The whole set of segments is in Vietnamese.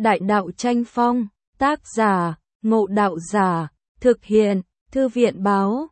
Đại đạo tranh phong, tác giả, Ngộ Đạo Giả, thực hiện, Thư viện báo,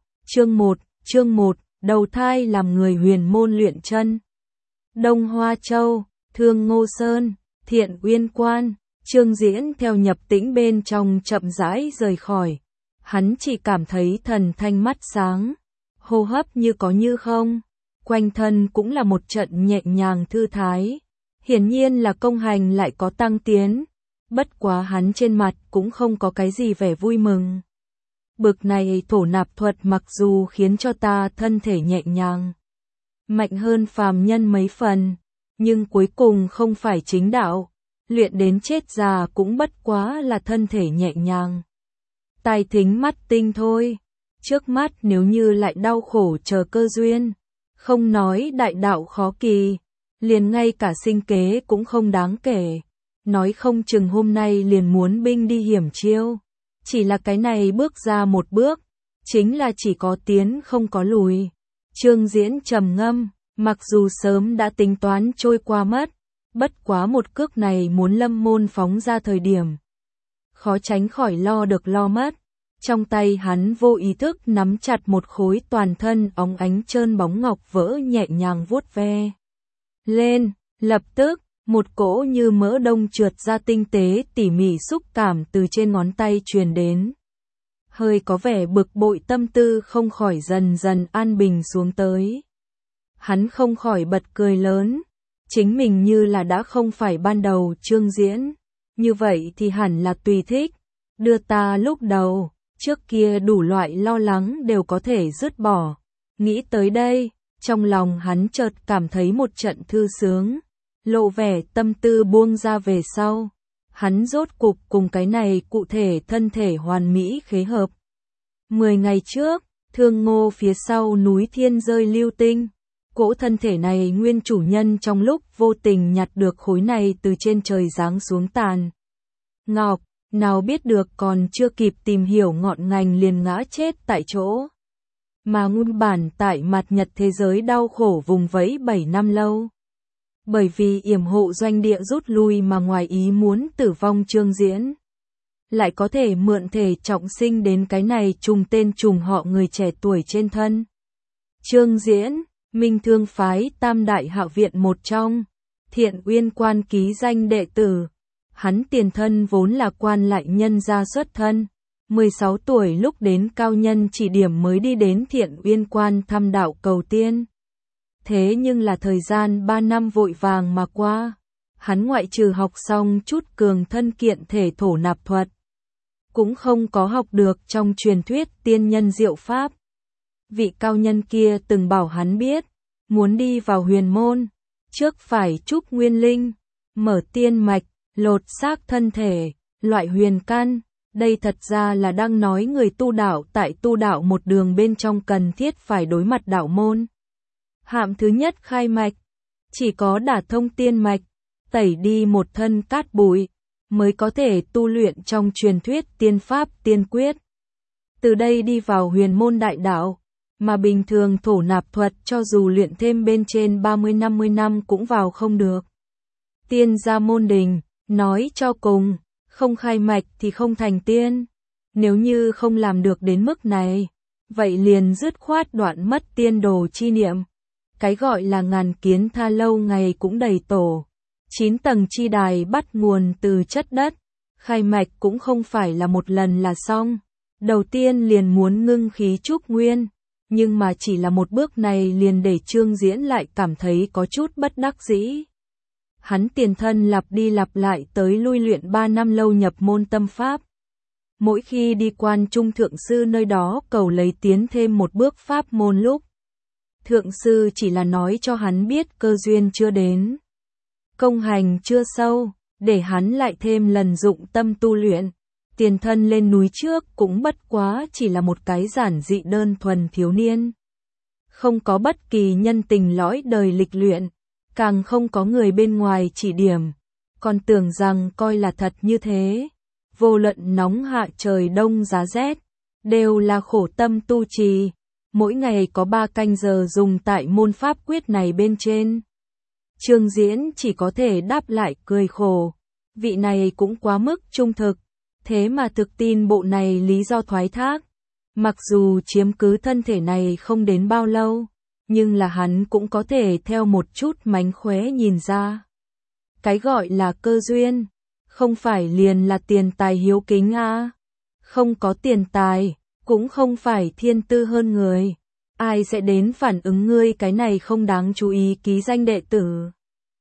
chương 1, đầu thai làm người huyền môn luyện chân. Đông Hoa Châu, Thương Ngô Sơn, Thiện Uyên Quan, Trương Diễn theo nhập tĩnh bên trong chậm rãi rời khỏi. Hắn chỉ cảm thấy thần thanh mắt sáng, hô hấp như có như không, quanh thân cũng là một trận nhẹ nhàng thư thái. Hiển nhiên là công hành lại có tăng tiến, bất quá hắn trên mặt cũng không có cái gì vẻ vui mừng. Bực này thổ nạp thuật mặc dù khiến cho ta thân thể nhẹ nhàng, mạnh hơn phàm nhân mấy phần, nhưng cuối cùng không phải chính đạo, luyện đến chết già cũng bất quá là thân thể nhẹ nhàng. Tai thính mắt tinh thôi, trước mắt nếu như lại đau khổ chờ cơ duyên, không nói đại đạo khó kỳ, liền ngay cả sinh kế cũng không đáng kể, nói không chừng hôm nay liền muốn binh đi hiểm chiêu. Chỉ là cái này bước ra một bước, chính là chỉ có tiến không có lùi. Trương Diễn trầm ngâm, mặc dù sớm đã tính toán trôi qua mất, bất quá một cước này muốn lâm môn phóng ra thời điểm, khó tránh khỏi lo được lo mất. Trong tay hắn vô ý thức nắm chặt một khối toàn thân óng ánh trơn bóng ngọc vỡ nhẹ nhàng vuốt ve lên, lập tức, một cỗ như mỡ đông trượt ra tinh tế tỉ mỉ xúc cảm từ trên ngón tay truyền đến. Hơi có vẻ bực bội tâm tư không khỏi dần dần an bình xuống tới. Hắn không khỏi bật cười lớn, chính mình như là đã không phải ban đầu Trương Diễn, như vậy thì hẳn là tùy thích, đưa ta lúc đầu, trước kia đủ loại lo lắng đều có thể dứt bỏ. Nghĩ tới đây, trong lòng hắn chợt cảm thấy một trận thư sướng. Lộ vẻ tâm tư buông ra về sau, hắn rốt cục cùng cái này cụ thể thân thể hoàn mỹ khế hợp. 10 ngày trước, Thương Ngô phía sau núi Thiên rơi lưu tinh, cỗ thân thể này nguyên chủ nhân trong lúc vô tình nhặt được khối này từ trên trời giáng xuống tàn ngọc, nào biết được còn chưa kịp tìm hiểu ngọn ngành liền ngã chết tại chỗ. Mà nguyên bản tại mặt Nhật thế giới đau khổ vùng vẫy 7 năm lâu. Bởi vì yểm hộ doanh địa rút lui mà ngoài ý muốn tử vong Trương Diễn, lại có thể mượn thể trọng sinh đến cái này trùng tên trùng họ người trẻ tuổi trên thân. Trương Diễn, Minh Thương phái Tam Đại Hạo viện một trong, Thiện Uyên Quan ký danh đệ tử. Hắn tiền thân vốn là quan lại nhân gia xuất thân, 16 tuổi lúc đến cao nhân chỉ điểm mới đi đến Thiện Uyên Quan thăm đạo cầu tiên. Thế nhưng là thời gian 3 năm vội vàng mà qua, hắn ngoại trừ học xong chút cường thân kiện thể thổ nạp thuật, cũng không có học được trong truyền thuyết tiên nhân diệu pháp. Vị cao nhân kia từng bảo hắn biết, muốn đi vào huyền môn, trước phải trúc nguyên linh, mở tiên mạch, lột xác thân thể, loại huyền căn. Đây thật ra là đang nói người tu đạo tại tu đạo một đường bên trong cần thiết phải đối mặt đạo môn. Hạng thứ nhất khai mạch, chỉ có đả thông tiên mạch, tẩy đi một thân cát bụi, mới có thể tu luyện trong truyền thuyết tiên pháp tiên quyết. Từ đây đi vào huyền môn đại đạo, mà bình thường thổ nạp thuật cho dù luyện thêm bên trên 30-50 năm cũng vào không được. Tiên gia môn đình, nói cho cùng, không khai mạch thì không thành tiên. Nếu như không làm được đến mức này, vậy liền dứt khoát đoạn mất tiên đồ chi niệm. Cái gọi là ngàn kiến tha lâu ngày cũng đầy tổ. 9 tầng chi đài bắt nguồn từ chất đất. Khai mạch cũng không phải là một lần là xong. Đầu tiên liền muốn ngưng khí trúc nguyên. Nhưng mà chỉ là một bước này liền để Trương Diễn lại cảm thấy có chút bất đắc dĩ. Hắn tiền thân lặp đi lặp lại tới lui luyện 3 năm lâu nhập môn tâm pháp. Mỗi khi đi quan trung thượng sư nơi đó cầu lấy tiến thêm một bước pháp môn lúc, thượng sư chỉ là nói cho hắn biết cơ duyên chưa đến, công hành chưa sâu, để hắn lại thêm lần dụng tâm tu luyện. Tiền thân lên núi trước cũng bất quá chỉ là một cái giản dị đơn thuần thiếu niên. Không có bất kỳ nhân tình lõi đời lịch luyện, càng không có người bên ngoài chỉ điểm, còn tưởng rằng coi là thật như thế. Vô luận nóng hạ trời đông giá rét, đều là khổ tâm tu trì. Mỗi ngày có 3 canh giờ dùng tại môn pháp quyết này bên trên. Trương Diễn chỉ có thể đáp lại cười khổ. vị này cũng quá mức trung thực, thế mà thực tin bộ này lý do thoái thác. Mặc dù chiếm cứ thân thể này không đến bao lâu, nhưng là hắn cũng có thể theo một chút mánh khóe nhìn ra. Cái gọi là cơ duyên, không phải liền là tiền tài hiếu kính à. Không có tiền tài, cũng không phải thiên tư hơn người. Ai sẽ đến phản ứng ngươi cái này không đáng chú ý ký danh đệ tử.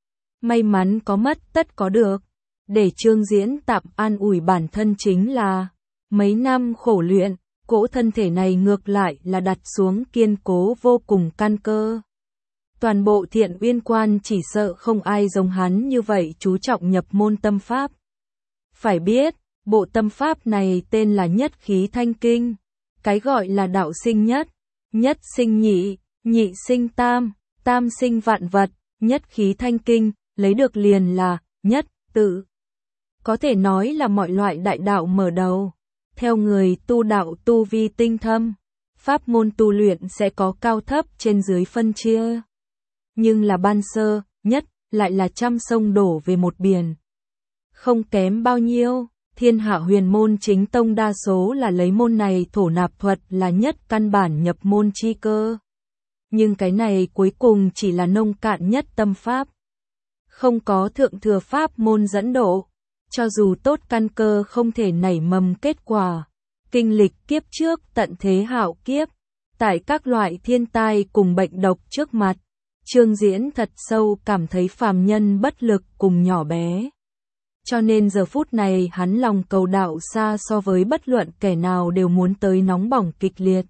May mắn có mất tất có được. Để Trương Diễn tạm an ủi bản thân chính là mấy năm khổ luyện, cỗ thân thể này ngược lại là đặt xuống kiên cố vô cùng căn cơ. Toàn bộ Thiện Uyên Quan chỉ sợ không ai giống hắn như vậy chú trọng nhập môn tâm pháp. Phải biết, bộ tâm pháp này tên là Nhất Khí Thanh Kinh. Cái gọi là đạo sinh nhất, nhất sinh nhị, nhị sinh tam, tam sinh vạn vật, Nhất Khí Thanh Kinh, lấy được liền là nhất tự. Có thể nói là mọi loại đại đạo mở đầu. Theo người tu đạo tu vi tinh thâm, pháp môn tu luyện sẽ có cao thấp trên dưới phân chia. Nhưng là ban sơ, nhất, lại là trăm sông đổ về một biển. Không kém bao nhiêu, Thiên Hạ Huyền Môn chính tông đa số là lấy môn này thổ nạp thuật là nhất căn bản nhập môn chi cơ. Nhưng cái này cuối cùng chỉ là nông cạn nhất tâm pháp. Không có thượng thừa pháp môn dẫn độ. Cho dù tốt căn cơ không thể nảy mầm kết quả, kinh lịch kiếp trước tận thế hạo kiếp, tại các loại thiên tai cùng bệnh độc trước mặt, Trương Diễn thật sâu cảm thấy phàm nhân bất lực cùng nhỏ bé. Cho nên giờ phút này hắn lòng cầu đạo xa so với bất luận kẻ nào đều muốn tới nóng bỏng kịch liệt.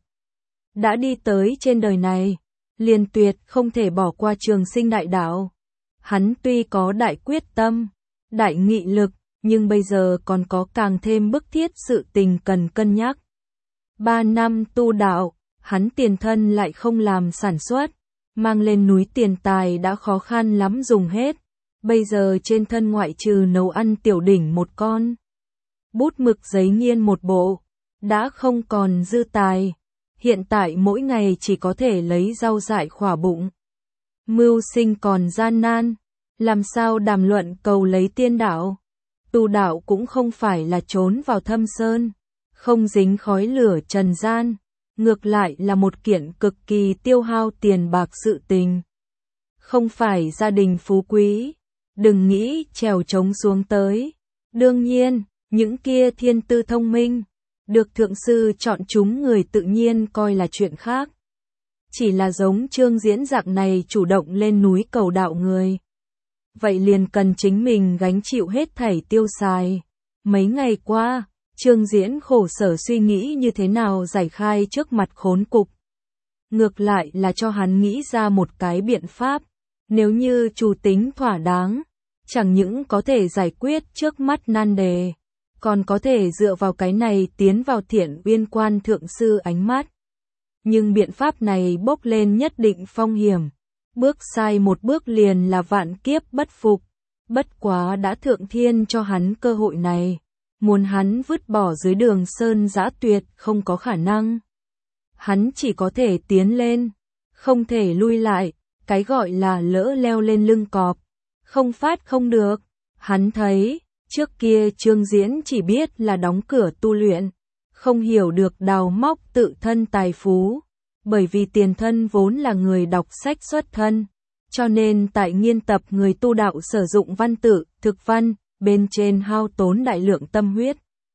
Đã đi tới trên đời này, liền tuyệt không thể bỏ qua trường sinh đại đạo. Hắn tuy có đại quyết tâm, đại nghị lực, nhưng bây giờ còn có càng thêm bức thiết sự tình cần cân nhắc. 3 năm tu đạo, hắn tiền thân lại không làm sản xuất, mang lên núi tiền tài đã khó khăn lắm dùng hết. Bây giờ trên thân ngoại trừ nấu ăn tiểu đỉnh một con, bút mực giấy nghiên một bộ, đã không còn dư tài. Hiện tại mỗi ngày chỉ có thể lấy rau dại khỏa bụng. Mưu sinh còn gian nan, làm sao đàm luận cầu lấy tiên đạo. Tu đạo cũng không phải là trốn vào thâm sơn, không dính khói lửa trần gian, ngược lại là một kiện cực kỳ tiêu hao tiền bạc sự tình. Không phải gia đình phú quý, đừng nghĩ trèo trống xuống tới. Đương nhiên, những kia thiên tư thông minh, được thượng sư chọn chúng người tự nhiên coi là chuyện khác. Chỉ là giống Trương Diễn dạng này chủ động lên núi cầu đạo người. Vậy liền cần chính mình gánh chịu hết thảy tiêu xài. Mấy ngày qua, Trương Diễn khổ sở suy nghĩ như thế nào giải khai trước mặt khốn cục. Ngược lại là cho hắn nghĩ ra một cái biện pháp. Nếu như chủ tính thỏa đáng, chẳng những có thể giải quyết trước mắt nan đề, còn có thể dựa vào cái này tiến vào Thiện Uyên Quan thượng sư ánh mắt. Nhưng biện pháp này bốc lên nhất định phong hiểm. Bước sai một bước liền là vạn kiếp bất phục. Bất quá đã thượng thiên cho hắn cơ hội này. Muốn hắn vứt bỏ dưới đường sơn dã tuyệt không có khả năng. Hắn chỉ có thể tiến lên, không thể lui lại. Cái gọi là lỡ leo lên lưng cọp, không phát không được. Hắn thấy, trước kia Trương Diễn chỉ biết là đóng cửa tu luyện, không hiểu được đào móc tự thân tài phú. Bởi vì tiền thân vốn là người đọc sách xuất thân, cho nên tại nghiên tập người tu đạo sử dụng văn tự, thực văn, bên trên hao tốn đại lượng tâm huyết.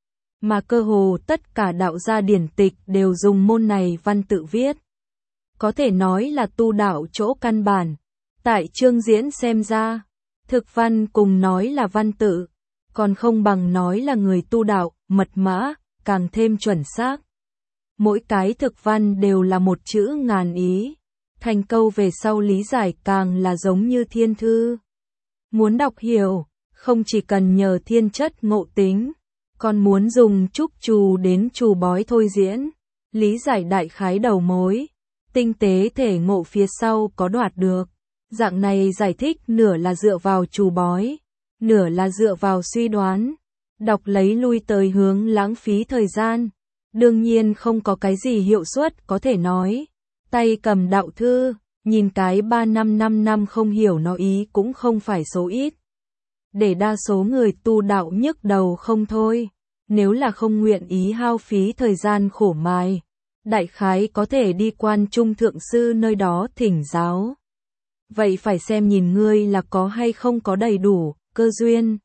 Mà cơ hồ tất cả đạo gia điển tịch đều dùng môn này văn tự viết. Có thể nói là tu đạo chỗ căn bản. Tại Trương Diễn xem ra, thực văn cùng nói là văn tự, còn không bằng nói là người tu đạo, mật mã, càng thêm chuẩn xác. Mỗi cái thực văn đều là một chữ ngàn ý, thành câu về sau lý giải càng là giống như thiên thư. Muốn đọc hiểu, không chỉ cần nhờ thiên chất ngộ tính, còn muốn dùng trúc trù đến trù bói thôi diễn, lý giải đại khái đầu mối, tinh tế thể ngộ phía sau có đoạt được. Dạng này giải thích nửa là dựa vào trù bói, nửa là dựa vào suy đoán, đọc lấy lui tới hướng lãng phí thời gian. Đương nhiên không có cái gì hiệu suất có thể nói. Tay cầm đạo thư, nhìn cái 3 năm 5 năm không hiểu nó ý cũng không phải số ít. để đa số người tu đạo nhức đầu không thôi. Nếu là không nguyện ý hao phí thời gian khổ mài, đại khái có thể đi Quan Trung thượng sư nơi đó thỉnh giáo. Vậy phải xem nhìn ngươi là có hay không có đầy đủ cơ duyên.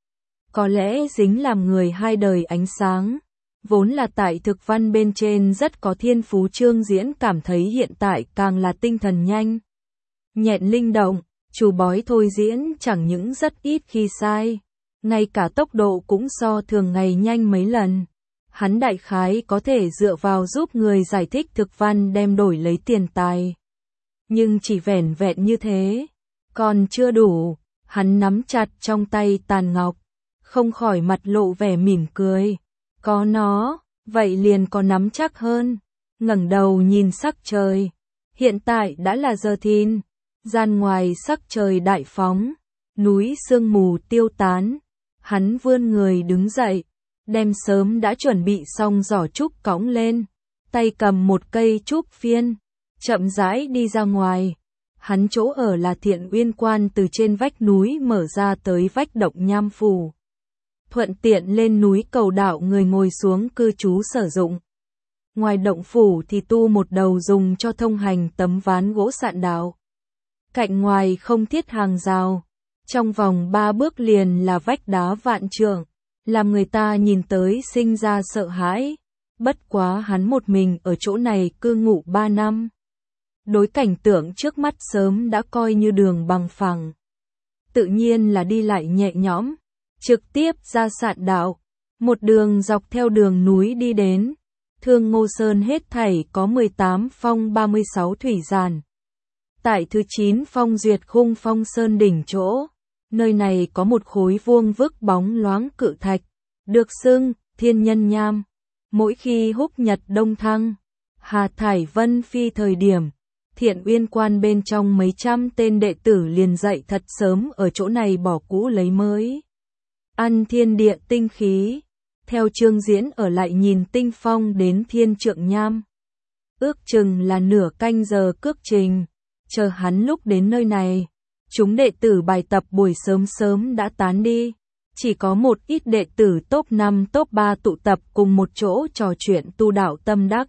Có lẽ dính làm người hai đời ánh sáng, vốn là tại thực văn bên trên rất có thiên phú. Trương Diễn cảm thấy hiện tại càng là tinh thần nhanh nhẹn linh động, chú bói thôi diễn chẳng những rất ít khi sai, ngay cả tốc độ cũng so thường ngày nhanh mấy lần. Hắn đại khái có thể dựa vào giúp người giải thích thực văn đem đổi lấy tiền tài. Nhưng chỉ vẻn vẹn như thế, còn chưa đủ. Hắn nắm chặt trong tay tàn ngọc, không khỏi mặt lộ vẻ mỉm cười. Có nó, vậy liền có nắm chắc hơn. Ngẩng đầu nhìn sắc trời. Hiện tại đã là giờ thìn. Gian ngoài sắc trời đại phóng, núi sương mù tiêu tán. Hắn vươn người đứng dậy, đem sớm đã chuẩn bị xong giỏ trúc cõng lên, tay cầm một cây trúc phiên, chậm rãi đi ra ngoài. Hắn chỗ ở là Thiện Uyên Quan, từ trên vách núi mở ra tới vách động Nham Phủ. Thuận tiện lên núi cầu đạo người ngồi xuống cư trú sử dụng. Ngoài động phủ thì tu một đầu dùng cho thông hành tấm ván gỗ sạn đạo. Cạnh ngoài không thiết hàng rào, trong vòng 3 bước liền là vách đá vạn trượng, làm người ta nhìn tới sinh ra sợ hãi. Bất quá hắn một mình ở chỗ này cư ngụ 3 năm. Đối cảnh tượng trước mắt sớm đã coi như đường bằng phẳng. Tự nhiên là đi lại nhẹ nhõm, trực tiếp ra sạn đạo, một đường dọc theo đường núi đi đến. Thương Ngô Sơn hết thảy có 18 phong 36 thủy giản. Tại thứ 9 phong Duyệt Khung Phong Sơn đỉnh chỗ, nơi này có một khối vuông vức bóng loáng cự thạch, được xưng Thiên Nhân Nham. Mỗi khi húc nhật đông thăng, hà thải vân phi thời điểm, Thiện Uyên Quan bên trong mấy trăm tên đệ tử liền dậy thật sớm ở chỗ này bỏ cũ lấy mới, ăn thiên địa tinh khí. Theo Trương Diễn ở lại nhìn tinh phong đến Thiên Trượng Nham, ước chừng là nửa canh giờ cước trình. Chờ hắn lúc đến nơi này, chúng đệ tử bài tập buổi sớm sớm đã tán đi, chỉ có một ít đệ tử top 5 top 3 tụ tập cùng một chỗ trò chuyện tu đạo tâm đắc.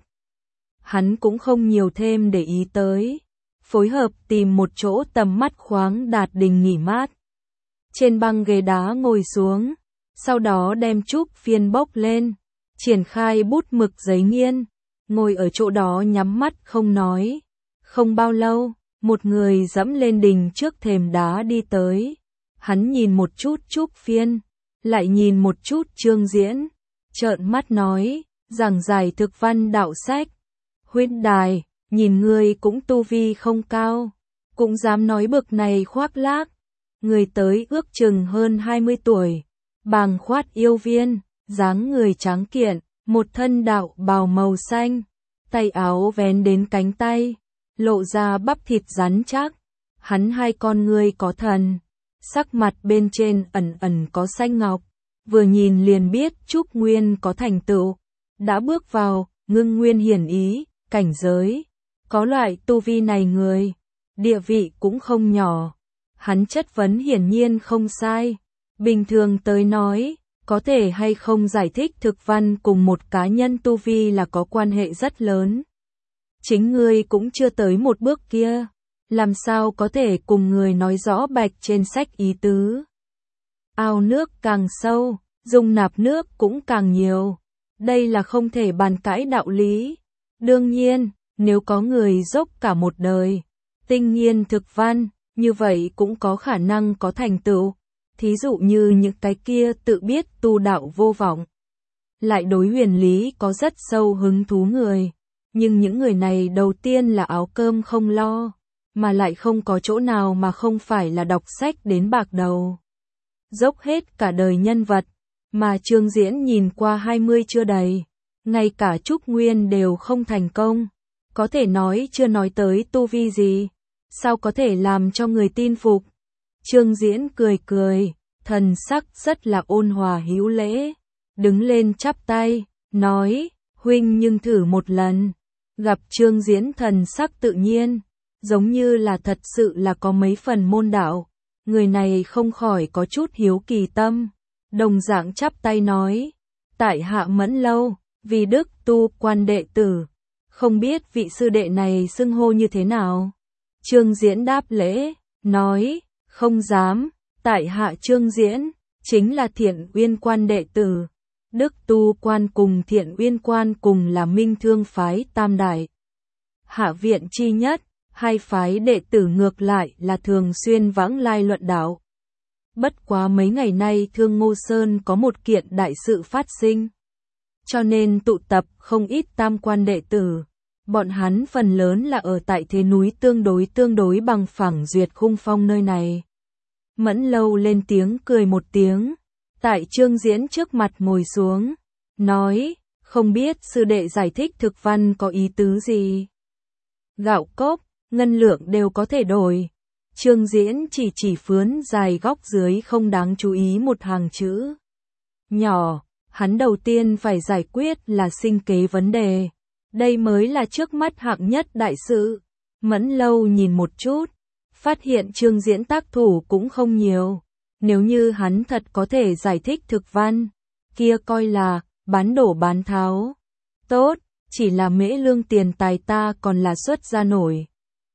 Hắn cũng không nhiều thêm để ý tới, phối hợp tìm một chỗ tầm mắt khoáng đạt đình nghỉ mát. Trên băng ghế đá ngồi xuống, sau đó đem trúc phiên bốc lên, triển khai bút mực giấy nghiên, ngồi ở chỗ đó nhắm mắt không nói. Không bao lâu, một người dẫm lên đình trước thềm đá đi tới. Hắn nhìn một chút trúc phiên, lại nhìn một chút Trương Diễn, trợn mắt nói, giảng giải thực văn đạo sách. Huynh đài, nhìn ngươi cũng tu vi không cao, cũng dám nói bực này khoác lác. Người tới ước chừng hơn 20 tuổi, bàng khoát yêu viên, dáng người tráng kiện, một thân đạo bào màu xanh, tay áo vén đến cánh tay, lộ ra bắp thịt rắn chắc. Hắn hai con ngươi có thần, sắc mặt bên trên ẩn ẩn có xanh ngọc, vừa nhìn liền biết trúc nguyên có thành tựu, đã bước vào ngưng nguyên hiển ý cảnh giới. Có loại tu vi này người, địa vị cũng không nhỏ. Hắn chất vấn hiển nhiên không sai. Bình thường tới nói, có thể hay không giải thích thực văn cùng một cá nhân tu vi là có quan hệ rất lớn. Chính ngươi cũng chưa tới một bước kia, làm sao có thể cùng người nói rõ bạch trên sách ý tứ. Ao nước càng sâu, dung nạp nước cũng càng nhiều. Đây là không thể bàn cãi đạo lý. Đương nhiên, nếu có người dốc cả một đời, tinh nghiên thực văn, như vậy cũng có khả năng có thành tựu. Thí dụ như những cái kia tự biết tu đạo vô vọng, lại đối huyền lý có rất sâu hứng thú người. Nhưng những người này đầu tiên là áo cơm không lo, mà lại không có chỗ nào mà không phải là đọc sách đến bạc đầu. Dốc hết cả đời nhân vật, mà Trương Diễn nhìn qua 20 chưa đầy, ngay cả trúc nguyên đều không thành công. Có thể nói chưa nói tới tu vi gì, sao có thể làm cho người tin phục. Trương Diễn cười cười, thần sắc rất là ôn hòa hữu lễ, đứng lên chắp tay, nói, huynh nhưng thử một lần. Gặp Trương Diễn thần sắc tự nhiên, giống như là thật sự là có mấy phần môn đạo, Người này không khỏi có chút hiếu kỳ tâm, đồng dạng chắp tay nói, tại hạ Mẫn Lâu, vì đức tu quan đệ tử, không biết vị sư đệ này xưng hô như thế nào. Trương Diễn đáp lễ, nói, không dám, tại hạ Trương Diễn, chính là Thiện Uyên Quan đệ tử. Đức Tu Quan cùng Thiện Uyên Quan cùng là Minh Thương phái tam đại hạ viện chi nhất, hai phái đệ tử ngược lại là thường xuyên vãng lai luận đạo. Bất quá mấy ngày nay Thương Ngô Sơn có một kiện đại sự phát sinh, cho nên tụ tập không ít tam quan đệ tử. Bọn hắn phần lớn là ở tại thế núi tương đối bằng phẳng Duyệt Khung Phong nơi này. Mẫn Lâu lên tiếng cười một tiếng, tại Trương Diễn trước mặt ngồi xuống, nói, không biết sư đệ giải thích thực văn có ý tứ gì. Gạo cốc, ngân lượng đều có thể đổi. Trương Diễn chỉ phướn dài góc dưới không đáng chú ý một hàng chữ nhỏ, hắn đầu tiên phải giải quyết là sinh kế vấn đề. Đây mới là trước mắt hạng nhất đại sự. Mẫn Lâu nhìn một chút, phát hiện Trương Diễn tác thủ cũng không nhiều. Nếu như hắn thật có thể giải thích thực văn, kia coi là bán đổ bán tháo. Tốt, chỉ là mễ lương tiền tài ta còn là xuất ra nổi.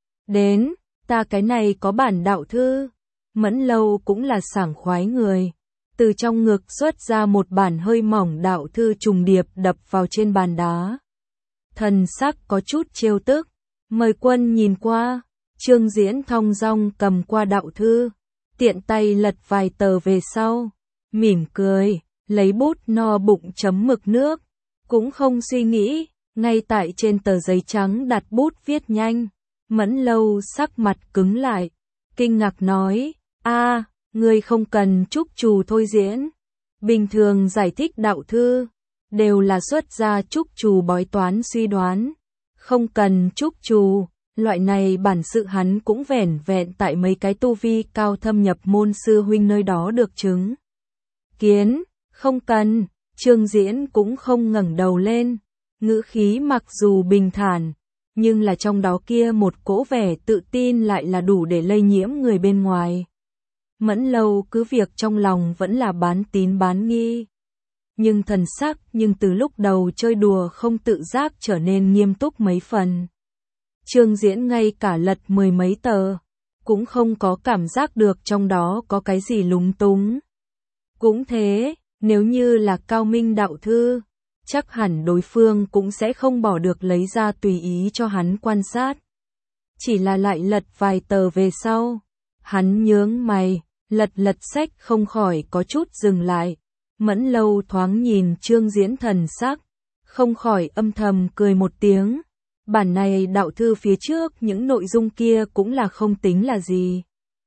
Đến, ta cái này có bản đạo thư. Mẫn Lâu cũng là sảng khoái người. Từ trong ngực xuất ra một bản hơi mỏng đạo thư trùng điệp đập vào trên bàn đá. Thần sắc có chút trêu tức, mời quân nhìn qua. Trương Diễn thong dong cầm qua đạo thư, tiện tay lật vài tờ về sau, mỉm cười, lấy bút no bụng chấm mực nước, cũng không suy nghĩ, ngay tại trên tờ giấy trắng đặt bút viết nhanh. Mẫn Lâu sắc mặt cứng lại, kinh ngạc nói, ngươi không cần trúc trù thôi Diễn. Bình thường giải thích đạo thư, đều là xuất ra trúc trù bói toán suy đoán, không cần trúc trù, loại này bản sự hắn cũng vẻn vẹn tại mấy cái tu vi cao thâm nhập môn sư huynh nơi đó được chứng kiến, không cần. Trương Diễn cũng không ngẩng đầu lên, ngữ khí mặc dù bình thản, nhưng là trong đó kia một cỗ vẻ tự tin lại là đủ để lây nhiễm người bên ngoài. Mẫn Lâu cứ việc trong lòng vẫn là bán tín bán nghi, nhưng thần sắc từ lúc đầu chơi đùa không tự giác trở nên nghiêm túc mấy phần. Trương Diễn ngay cả lật mười mấy tờ, cũng không có cảm giác được trong đó có cái gì lúng túng. Cũng thế, nếu như là cao minh đạo thư, chắc hẳn đối phương cũng sẽ không bỏ được lấy ra tùy ý cho hắn quan sát. Chỉ là lại lật vài tờ về sau, hắn nhướng mày, lật sách không khỏi có chút dừng lại. Mẫn Lâu thoáng nhìn Trương Diễn thần sắc, không khỏi âm thầm cười một tiếng. Bản này đạo thư phía trước những nội dung kia cũng là không tính là gì.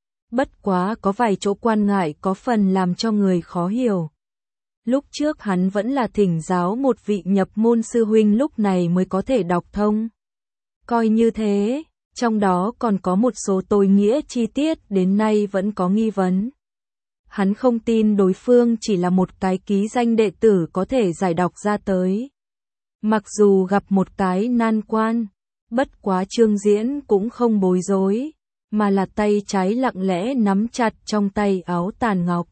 Bất quá có vài chỗ quan ngại có phần làm cho người khó hiểu. Lúc trước hắn vẫn là thỉnh giáo một vị nhập môn sư huynh lúc này mới có thể đọc thông. Coi như thế, trong đó còn có một số tối nghĩa chi tiết đến nay vẫn có nghi vấn. Hắn không tin đối phương chỉ là một cái ký danh đệ tử có thể giải đọc ra tới. Mặc dù gặp một cái nan quan, bất quá Trương Diễn cũng không bối rối, mà là tay trái lặng lẽ nắm chặt trong tay áo tàn ngọc.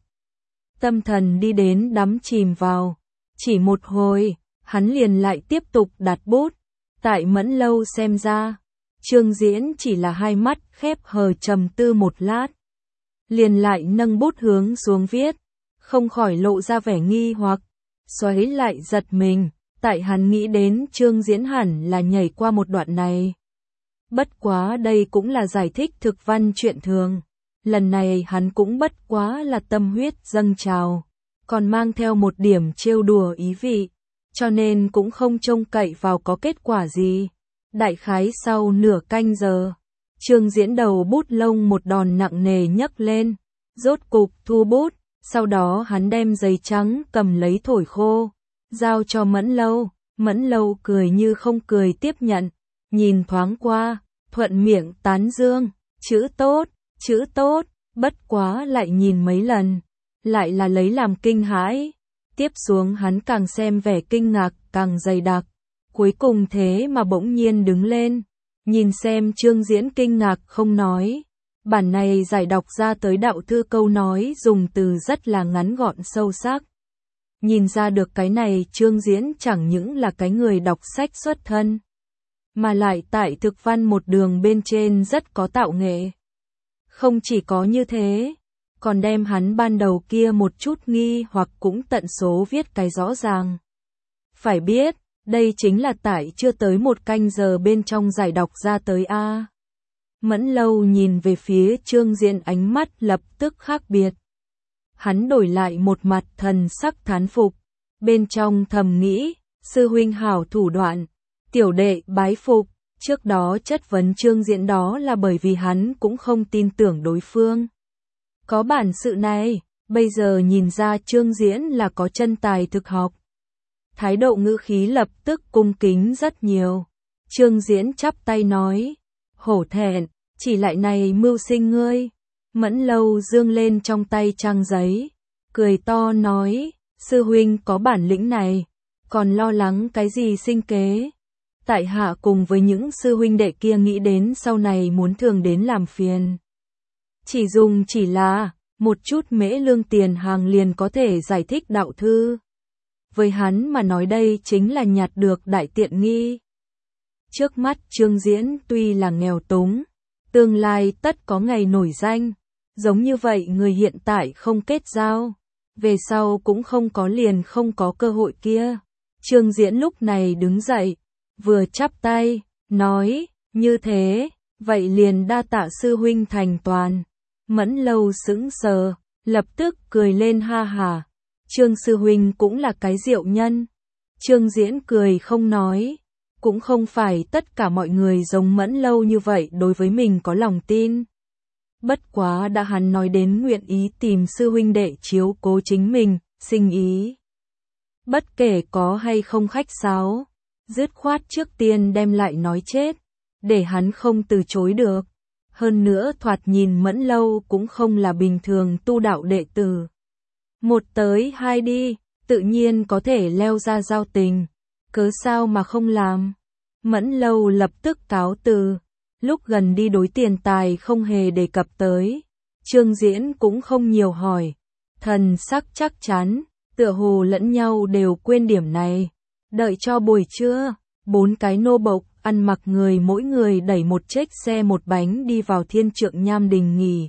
Tâm thần đi đến đắm chìm vào, chỉ một hồi, hắn liền lại tiếp tục đặt bút. Tại Mẫn Lâu xem ra, Trương Diễn chỉ là hai mắt khép hờ trầm tư một lát, liền lại nâng bút hướng xuống viết, không khỏi lộ ra vẻ nghi hoặc, xoáy lại giật mình, tại hắn nghĩ đến Trương Diễn hẳn là nhảy qua một đoạn này. Bất quá đây cũng là giải thích thực văn chuyện thường, lần này hắn cũng bất quá là tâm huyết dâng trào, còn mang theo một điểm trêu đùa ý vị, cho nên cũng không trông cậy vào có kết quả gì. Đại khái sau nửa canh giờ, Trương Diễn đầu bút lông một đòn nặng nề nhấc lên, rốt cục thu bút, sau đó hắn đem giấy trắng cầm lấy thổi khô, giao cho Mẫn Lâu. Mẫn Lâu cười như không cười tiếp nhận, nhìn thoáng qua, thuận miệng tán dương, chữ tốt, bất quá lại nhìn mấy lần, lại là lấy làm kinh hãi. Tiếp xuống hắn càng xem vẻ kinh ngạc càng dày đặc, cuối cùng thế mà bỗng nhiên đứng lên, nhìn xem Trương Diễn kinh ngạc không nói, Bản này giải đọc ra tới đạo thư câu nói dùng từ rất là ngắn gọn sâu sắc. Nhìn ra được cái này Trương Diễn chẳng những là cái người đọc sách xuất thân, mà lại tại thực văn một đường bên trên rất có tạo nghệ. Không chỉ có như thế, còn đem hắn ban đầu kia một chút nghi hoặc cũng tận số viết cái rõ ràng. Phải biết, đây chính là tại chưa tới một canh giờ bên trong giải đọc ra tới A. Mẫn Lâu nhìn về phía Trương Diễn ánh mắt lập tức khác biệt. Hắn đổi lại một mặt thần sắc thán phục, bên trong thầm nghĩ, sư huynh hảo thủ đoạn, tiểu đệ bái phục, trước đó chất vấn Trương Diễn đó là bởi vì hắn cũng không tin tưởng đối phương. Có bản sự này, bây giờ nhìn ra Trương Diễn là có chân tài thực học. Thái độ ngữ khí lập tức cung kính rất nhiều. Trương Diễn chắp tay nói, hổ thẹn, chỉ lại này mưu sinh ngươi. Mẫn Lâu dương lên trong tay trang giấy, cười to nói, sư huynh có bản lĩnh này, còn lo lắng cái gì sinh kế. Tại hạ cùng với những sư huynh đệ kia nghĩ đến sau này muốn thường đến làm phiền. Chỉ là một chút mễ lương tiền hàng liền có thể giải thích đạo thư. Với hắn mà nói đây chính là nhặt được đại tiện nghi. Trước mắt Trương Diễn tuy là nghèo túng, tương lai tất có ngày nổi danh. Giống như vậy người hiện tại không kết giao, về sau cũng không có liền không có cơ hội kia. Trương Diễn lúc này đứng dậy, vừa chắp tay, nói, như thế, vậy liền đa tạ sư huynh thành toàn. Mẫn Lâu sững sờ, lập tức cười lên ha hà. Trương sư huynh cũng là cái diệu nhân. Trương Diễn cười không nói, cũng không phải tất cả mọi người giống Mẫn Lâu như vậy đối với mình có lòng tin. Bất quá đã hắn nói đến nguyện ý tìm sư huynh đệ chiếu cố chính mình, sinh ý. Bất kể có hay không khách sáo, dứt khoát trước tiên đem lại nói chết, để hắn không từ chối được. Hơn nữa thoạt nhìn Mẫn Lâu cũng không là bình thường tu đạo đệ tử. Một tới hai đi, tự nhiên có thể leo ra giao tình, cớ sao mà không làm. Mẫn Lâu lập tức cáo từ, lúc gần đi đối tiền tài không hề đề cập tới. Trương Diễn cũng không nhiều hỏi, thần sắc chắc chắn, tựa hồ lẫn nhau đều quên điểm này. Đợi cho buổi trưa, 4 cái nô bộc ăn mặc người mỗi người đẩy một chiếc xe một bánh đi vào Thiên Trượng Nham Đình nghỉ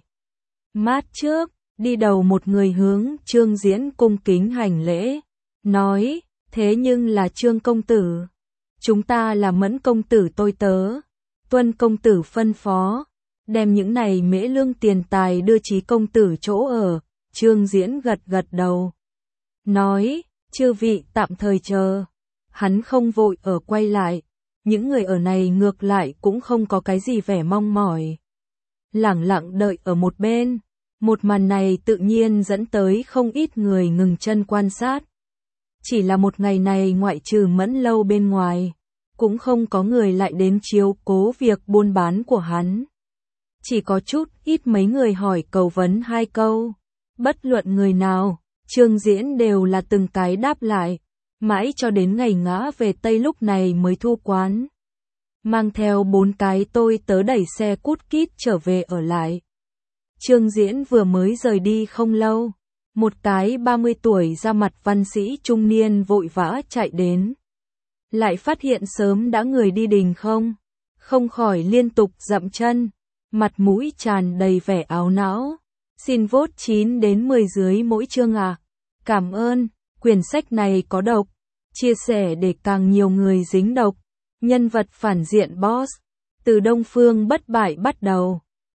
mát trước, đi đầu một người hướng Trương Diễn cung kính hành lễ, nói, thế nhưng là Trương công tử, chúng ta là Mẫn công tử tôi tớ, tuân công tử phân phó, đem những này mễ lương tiền tài đưa Chí công tử chỗ ở. Trương Diễn gật gật đầu, nói, chư vị tạm thời chờ. Hắn không vội ở quay lại, những người ở này ngược lại cũng không có cái gì vẻ mong mỏi. Lẳng lặng đợi ở một bên, một màn này tự nhiên dẫn tới không ít người ngừng chân quan sát. Chỉ là một ngày này ngoại trừ Mẫn Lâu bên ngoài, cũng không có người lại đến chiếu cố việc buôn bán của hắn. Chỉ có chút ít mấy người hỏi cầu vấn 2 câu, bất luận người nào, Trương Diễn đều là từng cái đáp lại. Mãi cho đến ngày ngã về Tây lúc này mới thu quán. Mang theo 4 cái tôi tớ đẩy xe cút kít trở về ở lại. Trương Diễn vừa mới rời đi không lâu, một cái 30 tuổi ra mặt văn sĩ trung niên vội vã chạy đến. Lại phát hiện sớm đã người đi đình không khỏi liên tục dậm chân, mặt mũi tràn đầy vẻ áo não. Xin vote 9 đến 10 dưới mỗi chương à. Cảm ơn. Quyển sách này có độc, chia sẻ để càng nhiều người dính độc. Nhân vật phản diện boss, từ Đông Phương bất bại bắt đầu.